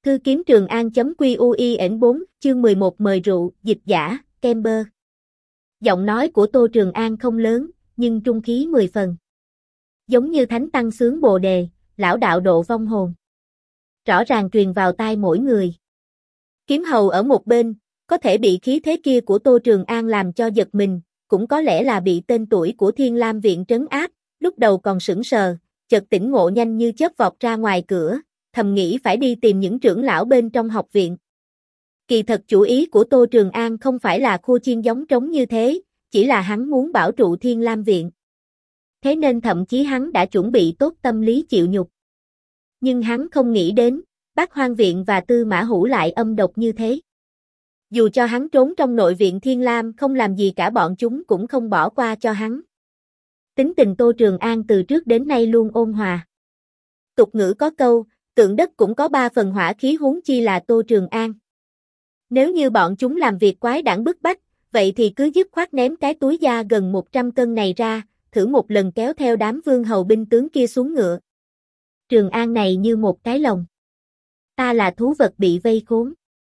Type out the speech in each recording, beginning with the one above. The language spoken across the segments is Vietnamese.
Cư kiếm Trường An.QUIN4, chương 11 mời rượu, dịch giả, Kemper. Giọng nói của Tô Trường An không lớn, nhưng trung khí 10 phần. Giống như thánh tăng sướng bồ đề, lão đạo độ vong hồn. Rõ ràng truyền vào tai mỗi người. Kiếm hầu ở một bên, có thể bị khí thế kia của Tô Trường An làm cho giật mình, cũng có lẽ là bị tên tuổi của Thiên Lam Viện trấn áp, lúc đầu còn sững sờ, chợt tỉnh ngộ nhanh như chớp vọt ra ngoài cửa, thầm nghĩ phải đi tìm những trưởng lão bên trong học viện. Kỳ thật chủ ý của Tô Trường An không phải là khua chiên giống trống như thế, chỉ là hắn muốn bảo trụ Thiên Lam Viện. Thế nên thậm chí hắn đã chuẩn bị tốt tâm lý chịu nhục. Nhưng hắn không nghĩ đến, Bát Hoang Viện và Tư Mã Hữu lại âm độc như thế. Dù cho hắn trốn trong nội viện Thiên Lam không làm gì cả, bọn chúng cũng không bỏ qua cho hắn. Tính tình Tô Trường An từ trước đến nay luôn ôn hòa. Tục ngữ có câu, tượng đất cũng có 3 phần hỏa khí, huống chi là Tô Trường An. Nếu như bọn chúng làm việc quái đản bức bách, vậy thì cứ dứt khoát ném cái túi da gần 100 cân này ra, thử một lần kéo theo đám vương hầu binh tướng kia xuống ngựa. Trường An này như một cái lồng. Ta là thú vật bị vây khốn.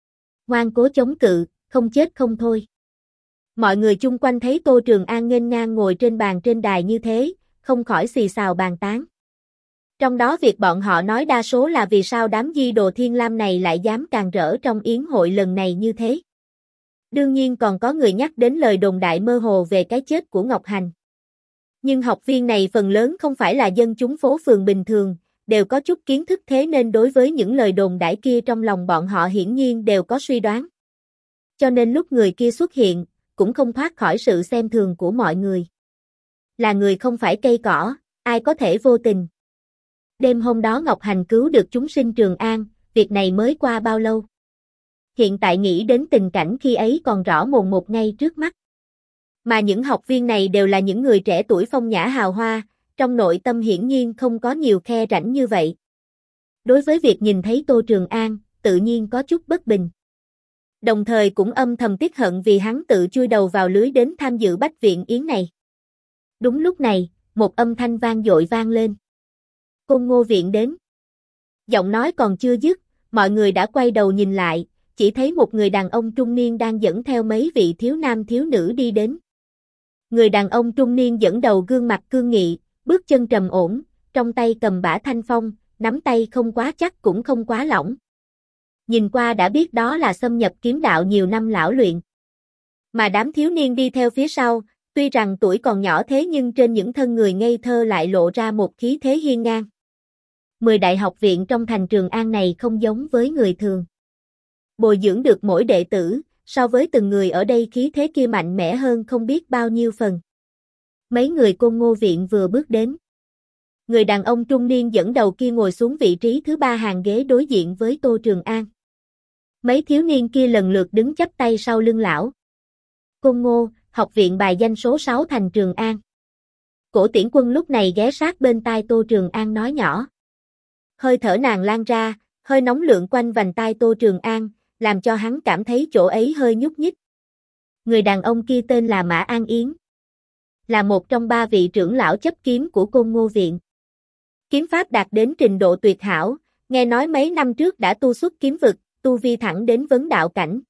Ngoan cố chống cự, không chết không thôi. Mọi người chung quanh thấy Tô Trường An nghênh ngang ngồi trên bàn trên đài như thế, không khỏi xì xào bàn tán. Trong đó việc bọn họ nói đa số là vì sao đám di đồ Thiên Lam này lại dám càn rỡ trong yến hội lần này như thế. Đương nhiên còn có người nhắc đến lời đồn đại mơ hồ về cái chết của Ngọc Hành. Nhưng học viên này phần lớn không phải là dân chúng phố phường bình thường, đều có chút kiến thức, thế nên đối với những lời đồn đại kia trong lòng bọn họ hiển nhiên đều có suy đoán. Cho nên lúc người kia xuất hiện, cũng không thoát khỏi sự xem thường của mọi người. Là người không phải cây cỏ, ai có thể vô tình. Đêm hôm đó Ngọc Hành cứu được chúng sinh Trường An, việc này mới qua bao lâu? Hiện tại nghĩ đến tình cảnh khi ấy còn rõ mồn một ngay trước mắt. Mà những học viên này đều là những người trẻ tuổi phong nhã hào hoa, trong nội tâm hiển nhiên không có nhiều khe rãnh như vậy. Đối với việc nhìn thấy Tô Trường An, tự nhiên có chút bất bình. Đồng thời cũng âm thầm tiếc hận vì hắn tự chui đầu vào lưới đến tham dự Bách Viện Yến này. Đúng lúc này, một âm thanh vang dội vang lên. Côn Ngô Viện đến. Giọng nói còn chưa dứt, mọi người đã quay đầu nhìn lại, chỉ thấy một người đàn ông trung niên đang dẫn theo mấy vị thiếu nam thiếu nữ đi đến. Người đàn ông trung niên dẫn đầu gương mặt cương nghị, bước chân trầm ổn, trong tay cầm bả thanh phong, nắm tay không quá chắc cũng không quá lỏng. Nhìn qua đã biết đó là xâm nhập kiếm đạo nhiều năm lão luyện. Mà đám thiếu niên đi theo phía sau, tuy rằng tuổi còn nhỏ thế nhưng trên những thân người ngây thơ lại lộ ra một khí thế hiên ngang. 10 đại học viện trong thành Trường An này không giống với người thường. Bồi dưỡng được mỗi đệ tử, so với từng người ở đây khí thế kia mạnh mẽ hơn không biết bao nhiêu phần. Mấy người Côn Ngô Viện vừa bước đến. Người đàn ông trung niên dẫn đầu kia ngồi xuống vị trí thứ 3 hàng ghế đối diện với Tô Trường An. Mấy thiếu niên kia lần lượt đứng chắp tay sau lưng lão. Côn Ngô, học viện bài danh số 6 thành Trường An. Cổ Tiễn Quân lúc này ghé sát bên tai Tô Trường An nói nhỏ. Hơi thở nàng lan ra, hơi nóng lượn quanh vành tai Tô Trường An, làm cho hắn cảm thấy chỗ ấy hơi nhúc nhích. Người đàn ông kia tên là Mã An Yến. Là một trong 3 vị trưởng lão chấp kiếm của Côn Ngô Viện. Kiếm pháp đạt đến trình độ tuyệt hảo, nghe nói mấy năm trước đã tu xuất kiếm vực, tu vi thẳng đến vấn đạo cảnh.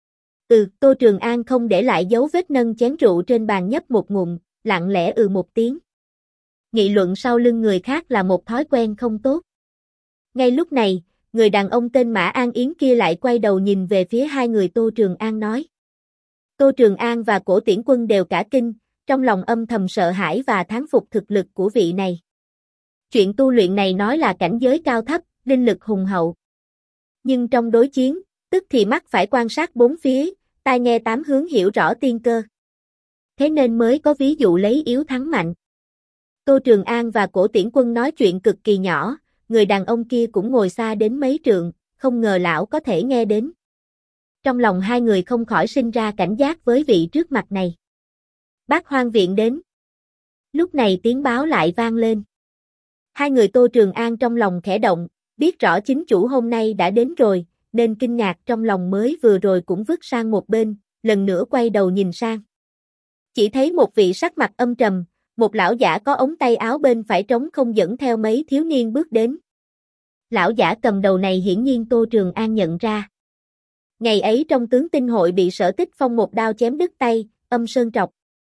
Tô Trường An không để lại dấu vết, nâng chén rượu trên bàn nhấp một ngụm, lặng lẽ một tiếng. Nghị luận sau lưng người khác là một thói quen không tốt. Ngay lúc này, người đàn ông tên Mã An Yến kia lại quay đầu nhìn về phía hai người Tô Trường An nói. Tô Trường An và Cổ Tiễn Quân đều cả kinh, trong lòng âm thầm sợ hãi và thán phục thực lực của vị này. Chuyện tu luyện này nói là cảnh giới cao thấp, linh lực hùng hậu. Nhưng trong đối chiến, tức thì mắt phải quan sát bốn phía, tai nghe tám hướng hiểu rõ tiên cơ. Thế nên mới có ví dụ lấy yếu thắng mạnh. Tô Trường An và Cổ Tiễn Quân nói chuyện cực kỳ nhỏ, người đàn ông kia cũng ngồi xa đến mấy trượng, không ngờ lão có thể nghe đến. Trong lòng hai người không khỏi sinh ra cảnh giác với vị trước mặt này. Bát Hoang Viện đến. Lúc này tiếng báo lại vang lên. Hai người Tô Trường An trong lòng khẽ động, biết rõ chính chủ hôm nay đã đến rồi, nên kinh ngạc trong lòng mới vừa rồi cũng vứt sang một bên, lần nữa quay đầu nhìn sang. Chỉ thấy một vị sắc mặt âm trầm, một lão giả có ống tay áo bên phải trống không dẫn theo mấy thiếu niên bước đến. Lão giả cầm đầu này hiển nhiên Tô Trường An nhận ra. Ngày ấy trong tướng tinh hội bị Sở Tích Phong một đao chém đứt tay, Âm Sơn Trọc.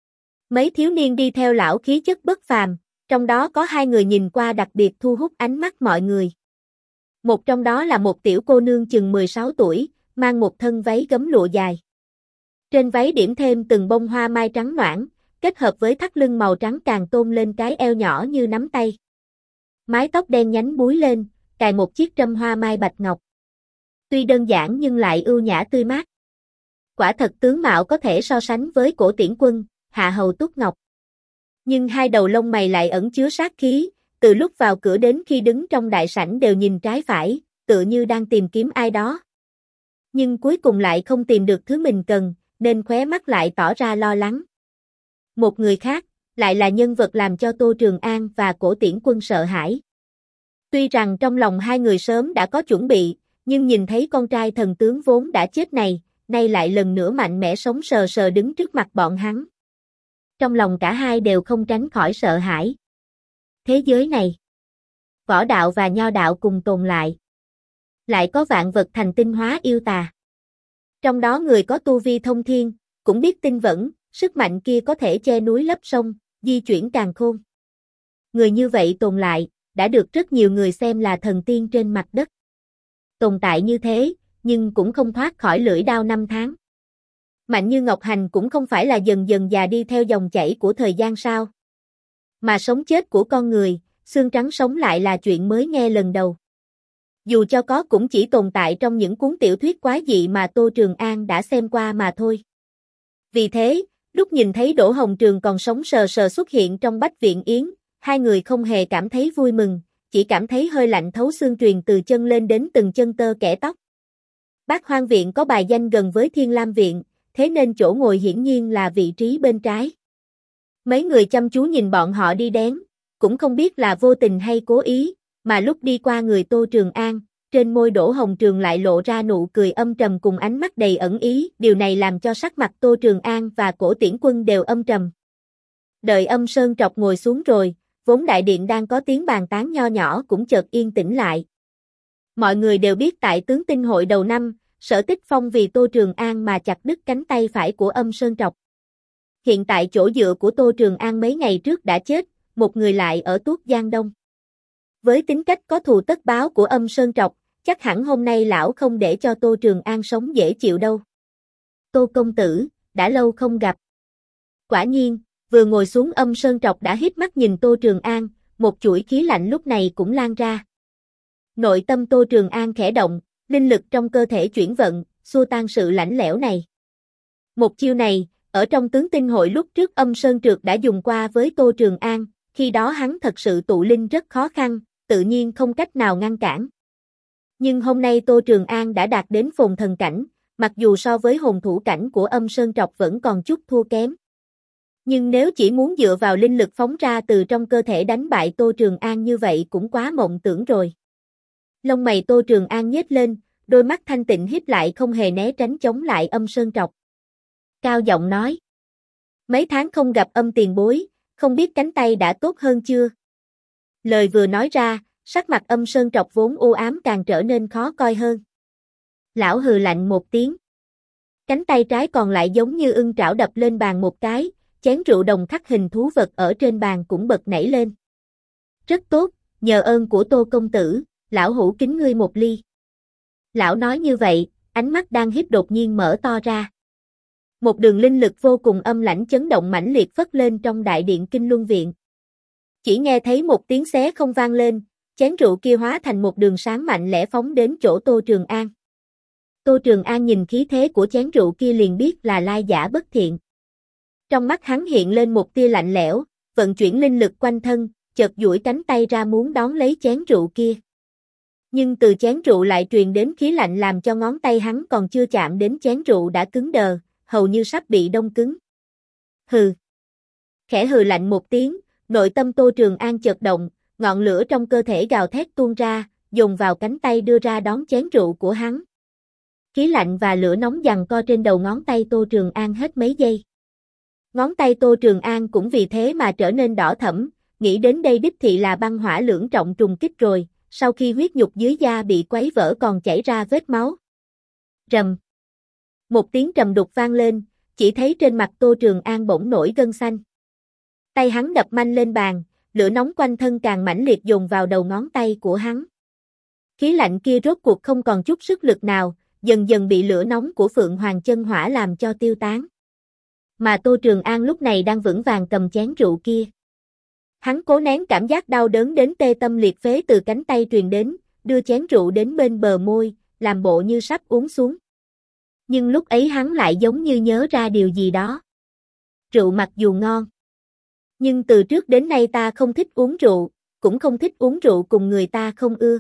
Mấy thiếu niên đi theo lão khí chất bất phàm, trong đó có hai người nhìn qua đặc biệt thu hút ánh mắt mọi người. Một trong đó là một tiểu cô nương chừng 16 tuổi, mang một thân váy gấm lụa dài. Trên váy điểm thêm từng bông hoa mai trắng noãn, kết hợp với thắt lưng màu trắng càng tôn lên cái eo nhỏ như nắm tay. Mái tóc đen nhánh búi lên, cài một chiếc trâm hoa mai bạch ngọc. Tuy đơn giản nhưng lại ưu nhã tươi mát. Quả thật tướng mạo có thể so sánh với Cổ Tiễn Quân, Hạ Hầu Túc Ngọc. Nhưng hai đầu lông mày lại ẩn chứa sát khí, từ lúc vào cửa đến khi đứng trong đại sảnh đều nhìn trái phải, tựa như đang tìm kiếm ai đó. Nhưng cuối cùng lại không tìm được thứ mình cần, nên khóe mắt lại tỏ ra lo lắng. Một người khác, lại là nhân vật làm cho Tô Trường An và Cổ Tiễn Quân sợ hãi. Tuy rằng trong lòng hai người sớm đã có chuẩn bị, nhưng nhìn thấy con trai thần tướng vốn đã chết này, nay lại lần nữa mạnh mẽ sống sờ sờ đứng trước mặt bọn hắn. Trong lòng cả hai đều không tránh khỏi sợ hãi. Thế giới này, võ đạo và nho đạo cùng tồn lại. Lại có vạn vật thành tinh hóa yêu tà. Trong đó người có tu vi thông thiên, cũng biết tinh vẫn, sức mạnh kia có thể che núi lấp sông, di chuyển càn khôn. Người như vậy tồn lại, đã được rất nhiều người xem là thần tiên trên mặt đất. Tồn tại như thế, nhưng cũng không thoát khỏi lưỡi đao năm tháng. Mạnh như Ngọc Hành cũng không phải là dần dần già đi theo dòng chảy của thời gian sao. Mà sống chết của con người, xương trắng sống lại là chuyện mới nghe lần đầu. Dù cho có cũng chỉ tồn tại trong những cuốn tiểu thuyết quái dị mà Tô Trường An đã xem qua mà thôi. Vì thế, lúc nhìn thấy Đỗ Hồng Trường còn sống sờ sờ xuất hiện trong Bách Viện Yến, hai người không hề cảm thấy vui mừng, chỉ cảm thấy hơi lạnh thấu xương truyền từ chân lên đến từng chân tơ kẽ tóc. Bát Hoang Viện có bài danh gần với Thiên Lam Viện, thế nên chỗ ngồi hiển nhiên là vị trí bên trái. Mấy người chăm chú nhìn bọn họ đi đến, cũng không biết là vô tình hay cố ý, mà lúc đi qua người Tô Trường An, trên môi Đỗ Hồng Trường lại lộ ra nụ cười âm trầm cùng ánh mắt đầy ẩn ý, điều này làm cho sắc mặt Tô Trường An và Cổ Tiễn Quân đều âm trầm. Đợi Âm Sơn Trọc ngồi xuống rồi, vốn đại điện đang có tiếng bàn tán nho nhỏ cũng chợt yên tĩnh lại. Mọi người đều biết tại tướng tinh hội đầu năm, Sở Tích Phong vì Tô Trường An mà chặt đứt cánh tay phải của Âm Sơn Trọc. Hiện tại chỗ dựa của Tô Trường An mấy ngày trước đã chết, một người lại ở Tuốt Giang Đông. Với tính cách có thù tất báo của Âm Sơn Trọc, chắc hẳn hôm nay lão không để cho Tô Trường An sống dễ chịu đâu. Tô công tử, đã lâu không gặp. Quả nhiên, vừa ngồi xuống Âm Sơn Trọc đã híp mắt nhìn Tô Trường An, một chuỗi khí lạnh lúc này cũng lan ra. Nội tâm Tô Trường An khẽ động, linh lực trong cơ thể chuyển vận, xua tan sự lạnh lẽo này. Một chiêu này, ở trong tướng tinh hội lúc trước Âm Sơn Trược đã dùng qua với Tô Trường An, khi đó hắn thật sự tụ linh rất khó khăn, tự nhiên không cách nào ngăn cản. Nhưng hôm nay Tô Trường An đã đạt đến phồn thần cảnh, mặc dù so với hồn thủ cảnh của Âm Sơn Trọc vẫn còn chút thua kém. Nhưng nếu chỉ muốn dựa vào linh lực phóng ra từ trong cơ thể đánh bại Tô Trường An như vậy cũng quá mộng tưởng rồi. Lông mày Tô Trường An nhếch lên, đôi mắt thanh tịnh híp lại không hề né tránh chống lại Âm Sơn Trọc. Cao giọng nói. Mấy tháng không gặp Âm tiền bối, không biết cánh tay đã tốt hơn chưa? Lời vừa nói ra, sắc mặt Âm Sơn Trọc vốn u ám càng trở nên khó coi hơn. Lão hừ lạnh một tiếng. Cánh tay trái còn lại giống như ưng trảo đập lên bàn một cái, chén rượu đồng khắc hình thú vật ở trên bàn cũng bật nảy lên. Rất tốt, nhờ ơn của Tô công tử, lão hữu kính ngươi một ly. Lão nói như vậy, ánh mắt đang híp đột nhiên mở to ra. Một đường linh lực vô cùng âm lãnh chấn động mãnh liệt phất lên trong đại điện Kinh Luân Viện. Chỉ nghe thấy một tiếng xé không vang lên, chén rượu kia hóa thành một đường sáng mạnh lẽ phóng đến chỗ Tô Trường An. Tô Trường An nhìn khí thế của chén rượu kia liền biết là lai giả bất thiện. Trong mắt hắn hiện lên một tia lạnh lẽo, vận chuyển linh lực quanh thân, chợt duỗi cánh tay ra muốn đón lấy chén rượu kia. Nhưng từ chén rượu lại truyền đến khí lạnh làm cho ngón tay hắn còn chưa chạm đến chén rượu đã cứng đờ, hầu như sắp bị đông cứng. Hừ. Khẽ hừ lạnh một tiếng, nội tâm Tô Trường An chợt động, ngọn lửa trong cơ thể gào thét tuôn ra, dồn vào cánh tay đưa ra đón chén rượu của hắn. Khí lạnh và lửa nóng giằng co trên đầu ngón tay Tô Trường An hết mấy giây. Ngón tay Tô Trường An cũng vì thế mà trở nên đỏ thẫm, nghĩ đến đây đích thị là băng hỏa lưỡng trọng trùng kích rồi, sau khi huyết nhục dưới da bị quấy vỡ còn chảy ra vết máu. Rầm. Một tiếng trầm đục vang lên, chỉ thấy trên mặt Tô Trường An bỗng nổi gân xanh. Tay hắn đập mạnh lên bàn, lửa nóng quanh thân càng mãnh liệt dồn vào đầu ngón tay của hắn. Khí lạnh kia rốt cuộc không còn chút sức lực nào, dần dần bị lửa nóng của Phượng Hoàng chân hỏa làm cho tiêu tán. Mà Tô Trường An lúc này đang vững vàng cầm chén rượu kia. Hắn cố nén cảm giác đau đớn đến tê tâm liệt phế từ cánh tay truyền đến, đưa chén rượu đến bên bờ môi, làm bộ như sắp uống xuống. Nhưng lúc ấy hắn lại giống như nhớ ra điều gì đó. Rượu mặc dù ngon, nhưng từ trước đến nay ta không thích uống rượu, cũng không thích uống rượu cùng người ta không ưa.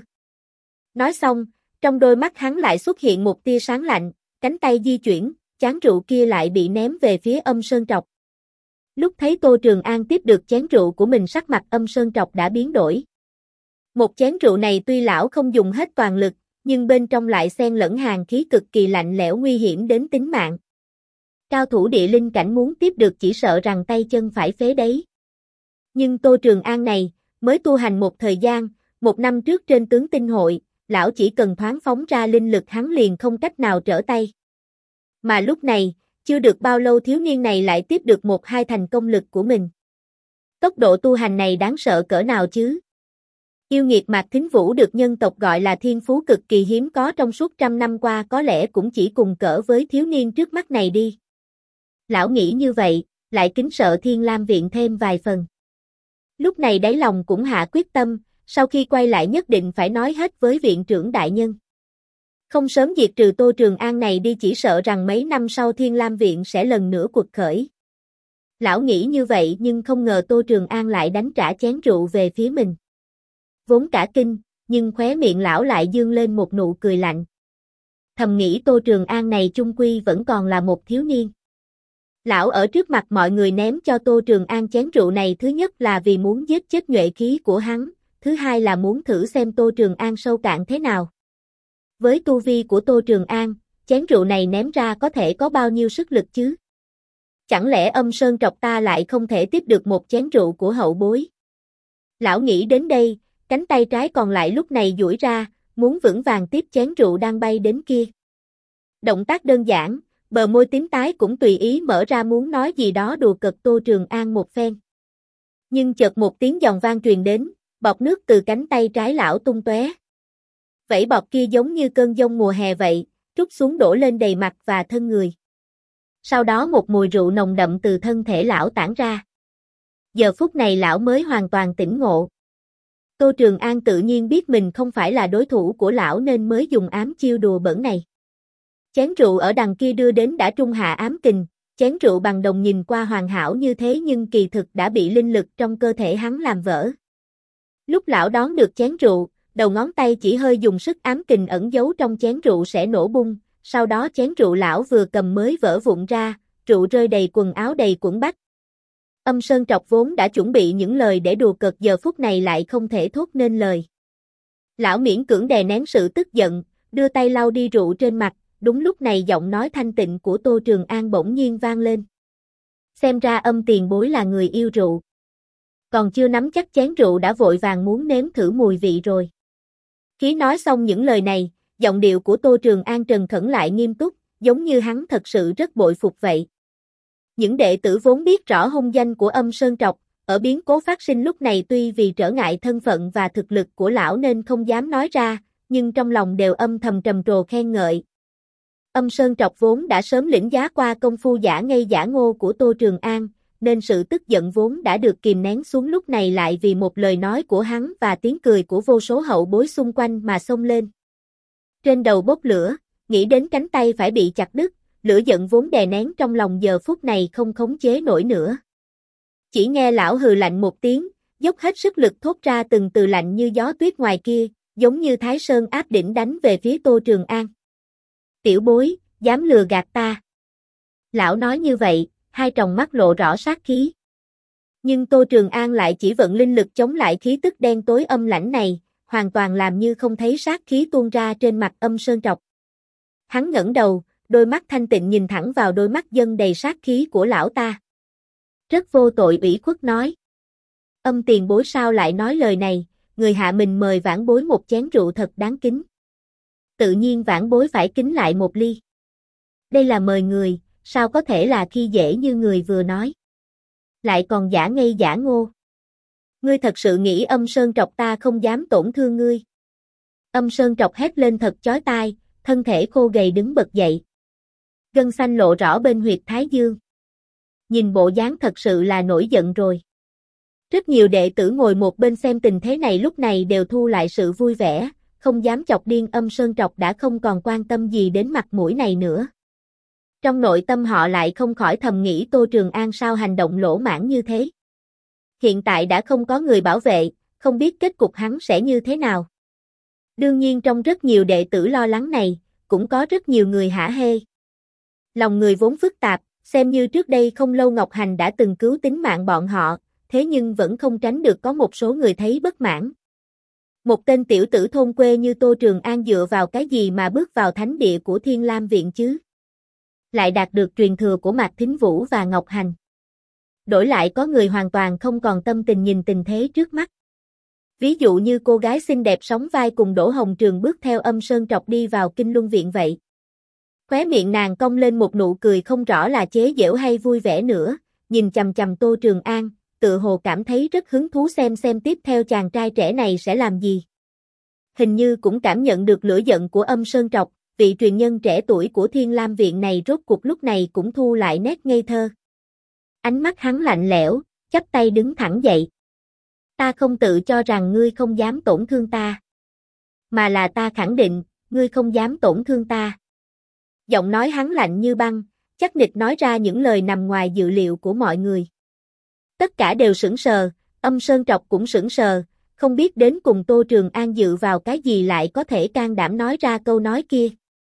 Nói xong, trong đôi mắt hắn lại xuất hiện một tia sáng lạnh, cánh tay di chuyển, chén rượu kia lại bị ném về phía Âm Sơn Trọc. Lúc thấy Tô Trường An tiếp được chén rượu của mình, sắc mặt Âm Sơn Trọc đã biến đổi. Một chén rượu này tuy lão không dùng hết toàn lực, nhưng bên trong lại xen lẫn hàn khí cực kỳ lạnh lẽo nguy hiểm đến tính mạng. Cao thủ địa linh cảnh muốn tiếp được chỉ sợ rằng tay chân phải phế đấy. Nhưng Tô Trường An này, mới tu hành một thời gian, 1 năm trước trên tướng tinh hội, lão chỉ cần thoáng phóng ra linh lực hắn liền không cách nào trở tay. Mà lúc này, chưa được bao lâu thiếu niên này lại tiếp được 1-2 thành công lực của mình. Tốc độ tu hành này đáng sợ cỡ nào chứ? Yêu nghiệt Mạc Thính Vũ được nhân tộc gọi là thiên phú cực kỳ hiếm có trong suốt 100 năm qua, có lẽ cũng chỉ cùng cỡ với thiếu niên trước mắt này đi. Lão nghĩ như vậy, lại kính sợ Thiên Lam Viện thêm vài phần. Lúc này đáy lòng cũng hạ quyết tâm, sau khi quay lại nhất định phải nói hết với viện trưởng đại nhân. Không sớm diệt trừ Tô Trường An này đi chỉ sợ rằng mấy năm sau Thiên Lam Viện sẽ lần nữa quật khởi. Lão nghĩ như vậy nhưng không ngờ Tô Trường An lại đánh trả chén rượu về phía mình. Vốn cả kinh, nhưng khóe miệng lão lại dương lên một nụ cười lạnh. Thầm nghĩ Tô Trường An này chung quy vẫn còn là một thiếu niên. Lão ở trước mặt mọi người ném cho Tô Trường An chén rượu này, thứ nhất là vì muốn giết chết nhuệ khí của hắn, thứ hai là muốn thử xem Tô Trường An sâu cạn thế nào. Với tu vi của Tô Trường An, chén rượu này ném ra có thể có bao nhiêu sức lực chứ? Chẳng lẽ Âm Sơn Trọc ta lại không thể tiếp được một chén rượu của hậu bối? Lão nghĩ đến đây, cánh tay trái còn lại lúc này duỗi ra, muốn vững vàng tiếp chén rượu đang bay đến kia. Động tác đơn giản, bờ môi tím tái cũng tùy ý mở ra muốn nói gì đó đùa cợt Tô Trường An một phen. Nhưng chợt một tiếng giòn vang truyền đến, bọt nước từ cánh tay trái lão tung tóe. Vảy bọt kia giống như cơn giông mùa hè vậy, trút xuống đổ lên đầy mặt và thân người. Sau đó một mùi rượu nồng đậm từ thân thể lão tản ra. Giờ phút này lão mới hoàn toàn tỉnh ngộ. Tô Trường An tự nhiên biết mình không phải là đối thủ của lão nên mới dùng ám chiêu đùa bỡn này. Chén rượu ở đằng kia đưa đến đã trung hạ ám kình, chén rượu bằng đồng nhìn qua hoàn hảo như thế nhưng kỳ thực đã bị linh lực trong cơ thể hắn làm vỡ. Lúc lão đón được chén rượu, đầu ngón tay chỉ hơi dùng sức ám kình ẩn giấu trong chén rượu sẽ nổ bung, sau đó chén rượu lão vừa cầm mới vỡ vụn ra, rượu rơi đầy quần áo đầy quẫn bách. Âm Sơn Trọc vốn đã chuẩn bị những lời để đùa cợt giờ phút này lại không thể thốt nên lời. Lão miễn cưỡng đè nén sự tức giận, đưa tay lau đi rượu trên mặt, đúng lúc này giọng nói thanh tịnh của Tô Trường An bỗng nhiên vang lên. Xem ra Âm tiền bối là người yêu rượu. Còn chưa nắm chắc chén rượu đã vội vàng muốn nếm thử mùi vị rồi. Khi nói xong những lời này, giọng điệu của Tô Trường An trần khẩn lại nghiêm túc, giống như hắn thật sự rất bội phục vậy. Những đệ tử vốn biết rõ hung danh của Âm Sơn Trọc, ở biến cố phát sinh lúc này tuy vì trở ngại thân phận và thực lực của lão nên không dám nói ra, nhưng trong lòng đều âm thầm trầm trồ khen ngợi. Âm Sơn Trọc vốn đã sớm lĩnh giá qua công phu giả ngây giả ngô của Tô Trường An, nên sự tức giận vốn đã được kìm nén xuống lúc này lại vì một lời nói của hắn và tiếng cười của vô số hậu bối xung quanh mà xông lên. Trên đầu bốc lửa, nghĩ đến cánh tay phải bị chặt đứt, lửa giận vốn đè nén trong lòng giờ phút này không khống chế nổi nữa. Chỉ nghe lão hừ lạnh một tiếng, dốc hết sức lực thốt ra từng từ lạnh như gió tuyết ngoài kia, giống như Thái Sơn áp đỉnh đánh về phía Tô Trường An. Tiểu bối, dám lừa gạt ta. Lão nói như vậy, hai tròng mắt lộ rõ sát khí. Nhưng Tô Trường An lại chỉ vận linh lực chống lại khí tức đen tối âm lãnh này, hoàn toàn làm như không thấy sát khí tuôn ra trên mặt Âm Sơn Trọc. Hắn ngẩng đầu, đôi mắt thanh tịnh nhìn thẳng vào đôi mắt dân đầy sát khí của lão ta. Rất vô tội ủy khuất nói. Âm tiền bối sao lại nói lời này, người hạ mình mời vãn bối một chén rượu thật đáng kính. Tự nhiên vãn bối phải kính lại một ly. Đây là mời người, sao có thể là khi dễ như người vừa nói. Lại còn giả ngây giả ngô. Ngươi thật sự nghĩ Âm Sơn Trọc ta không dám tổn thương ngươi. Âm Sơn Trọc hét lên thật chói tai, thân thể khô gầy đứng bật dậy. Gân xanh lộ rõ bên huyệt thái dương. Nhìn bộ dáng thật sự là nổi giận rồi. Rất nhiều đệ tử ngồi một bên xem tình thế này lúc này đều thu lại sự vui vẻ, không dám chọc điên Âm Sơn Trọc đã không còn quan tâm gì đến mặt mũi này nữa. Trong nội tâm họ lại không khỏi thầm nghĩ Tô Trường An sao hành động lỗ mãng như thế. Hiện tại đã không có người bảo vệ, không biết kết cục hắn sẽ như thế nào. Đương nhiên trong rất nhiều đệ tử lo lắng này, cũng có rất nhiều người hả hê. Lòng người vốn phức tạp, xem như trước đây không lâu Ngọc Hành đã từng cứu tính mạng bọn họ, thế nhưng vẫn không tránh được có một số người thấy bất mãn. Một tên tiểu tử thôn quê như Tô Trường An dựa vào cái gì mà bước vào thánh địa của Thiên Lam Viện chứ? Lại đạt được truyền thừa của Mạc Thính Vũ và Ngọc Hành. Đổi lại có người hoàn toàn không còn tâm tình nhìn tình thế trước mắt. Ví dụ như cô gái xinh đẹp sóng vai cùng Đỗ Hồng Trường bước theo Âm Sơn Trọc đi vào Kinh Luân Viện vậy. Khóe miệng nàng cong lên một nụ cười không rõ là chế giễu hay vui vẻ nữa, nhìn chằm chằm Tô Trường An, tự hồ cảm thấy rất hứng thú xem tiếp theo chàng trai trẻ này sẽ làm gì. Hình như cũng cảm nhận được lửa giận của Âm Sơn Trọc, vị truyền nhân trẻ tuổi của Thiên Lam Viện này rốt cuộc lúc này cũng thu lại nét ngây thơ. Ánh mắt hắn lạnh lẽo, chắp tay đứng thẳng dậy. Ta không tự cho rằng ngươi không dám tổn thương ta. Mà là ta khẳng định, ngươi không dám tổn thương ta. Giọng nói hắn lạnh như băng, chắc nịch nói ra những lời nằm ngoài dự liệu của mọi người. Tất cả đều sững sờ, Âm Sơn Trọc cũng sững sờ, không biết đến cùng Tô Trường An dựa vào cái gì lại có thể can đảm nói ra câu nói kia.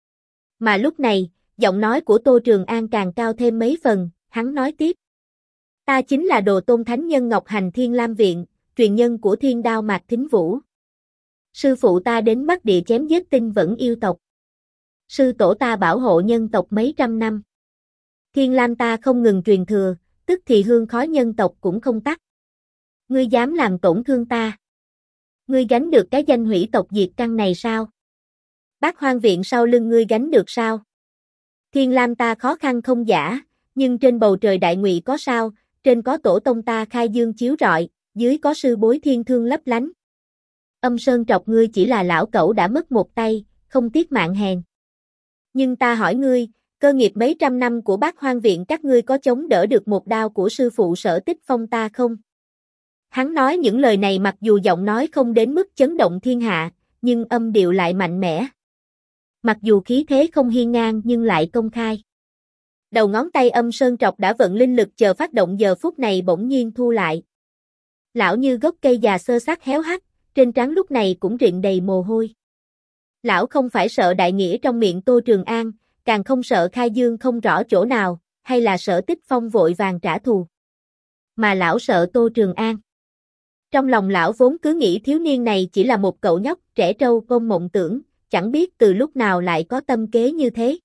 Mà lúc này, giọng nói của Tô Trường An càng cao thêm mấy phần, hắn nói tiếp. Ta chính là đồ tôn thánh nhân Ngọc Hành Thiên Lam Viện, truyền nhân của Thiên Đao Mạc Thính Vũ. Sư phụ ta đến Bắc Địa chém giết tinh vẫn yêu tộc. Sư tổ ta bảo hộ nhân tộc mấy trăm năm. Thiên Lam ta không ngừng truyền thừa, tức thì hương khói nhân tộc cũng không tắt. Ngươi dám làm tổn thương ta? Ngươi gánh được cái danh hủy tộc diệt căn này sao? Bác Hoang Viện sau lưng ngươi gánh được sao? Thiên Lam ta khó khăn không giả, nhưng trên bầu trời đại ngụy có sao, trên có tổ tông ta khai dương chiếu rọi, dưới có sư bối thiên thương lấp lánh. Âm Sơn Trọc ngươi chỉ là lão cẩu đã mất một tay, không tiếc mạng hèn. Nhưng ta hỏi ngươi, cơ nghiệp mấy trăm năm của Bác Hoang Viện các ngươi có chống đỡ được một đao của sư phụ Sở Tích Phong ta không? Hắn nói những lời này mặc dù giọng nói không đến mức chấn động thiên hạ, nhưng âm điệu lại mạnh mẽ. Mặc dù khí thế không hiên ngang nhưng lại công khai. Đầu ngón tay Âm Sơn Trọc đã vận linh lực chờ phát động giờ phút này bỗng nhiên thu lại. Lão như gốc cây già xơ xác héo hắt, trên trán lúc này cũng rịn đầy mồ hôi. Lão không phải sợ đại nghĩa trong miệng Tô Trường An, càng không sợ khai dương không rõ chỗ nào, hay là sợ Tích Phong vội vàng trả thù. Mà lão sợ Tô Trường An. Trong lòng lão vốn cứ nghĩ thiếu niên này chỉ là một cậu nhóc trẻ trâu ôm mộng tưởng, chẳng biết từ lúc nào lại có tâm kế như thế.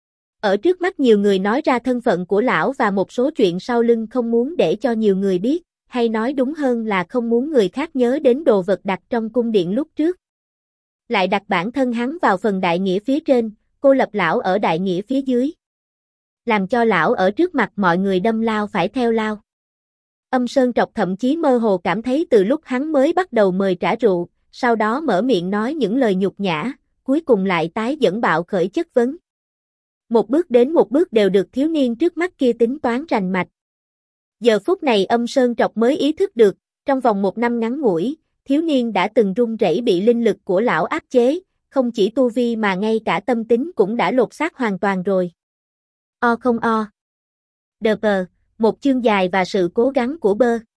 Ở trước mắt nhiều người nói ra thân phận của lão và một số chuyện sau lưng không muốn để cho nhiều người biết, hay nói đúng hơn là không muốn người khác nhớ đến đồ vật đặt trong cung điện lúc trước. Lại đặt bản thân hắn vào phần đại nghĩa phía trên, cô lập lão ở đại nghĩa phía dưới. Làm cho lão ở trước mặt mọi người đâm lao phải theo lao. Âm Sơn Trọc thậm chí mơ hồ cảm thấy từ lúc hắn mới bắt đầu mời trả rượu, sau đó mở miệng nói những lời nhục nhã, cuối cùng lại tái dẫn bạo khởi chất vấn. Một bước đến một bước đều được thiếu niên trước mắt kia tính toán rành mạch. Giờ phút này Âm Sơn Trọc mới ý thức được, trong vòng một năm ngắn ngủi, thiếu niên đã từng run rẩy bị linh lực của lão áp chế, không chỉ tu vi mà ngay cả tâm tính cũng đã lột xác hoàn toàn rồi. O không o. Đờ, một chương dài và sự cố gắng của bơ.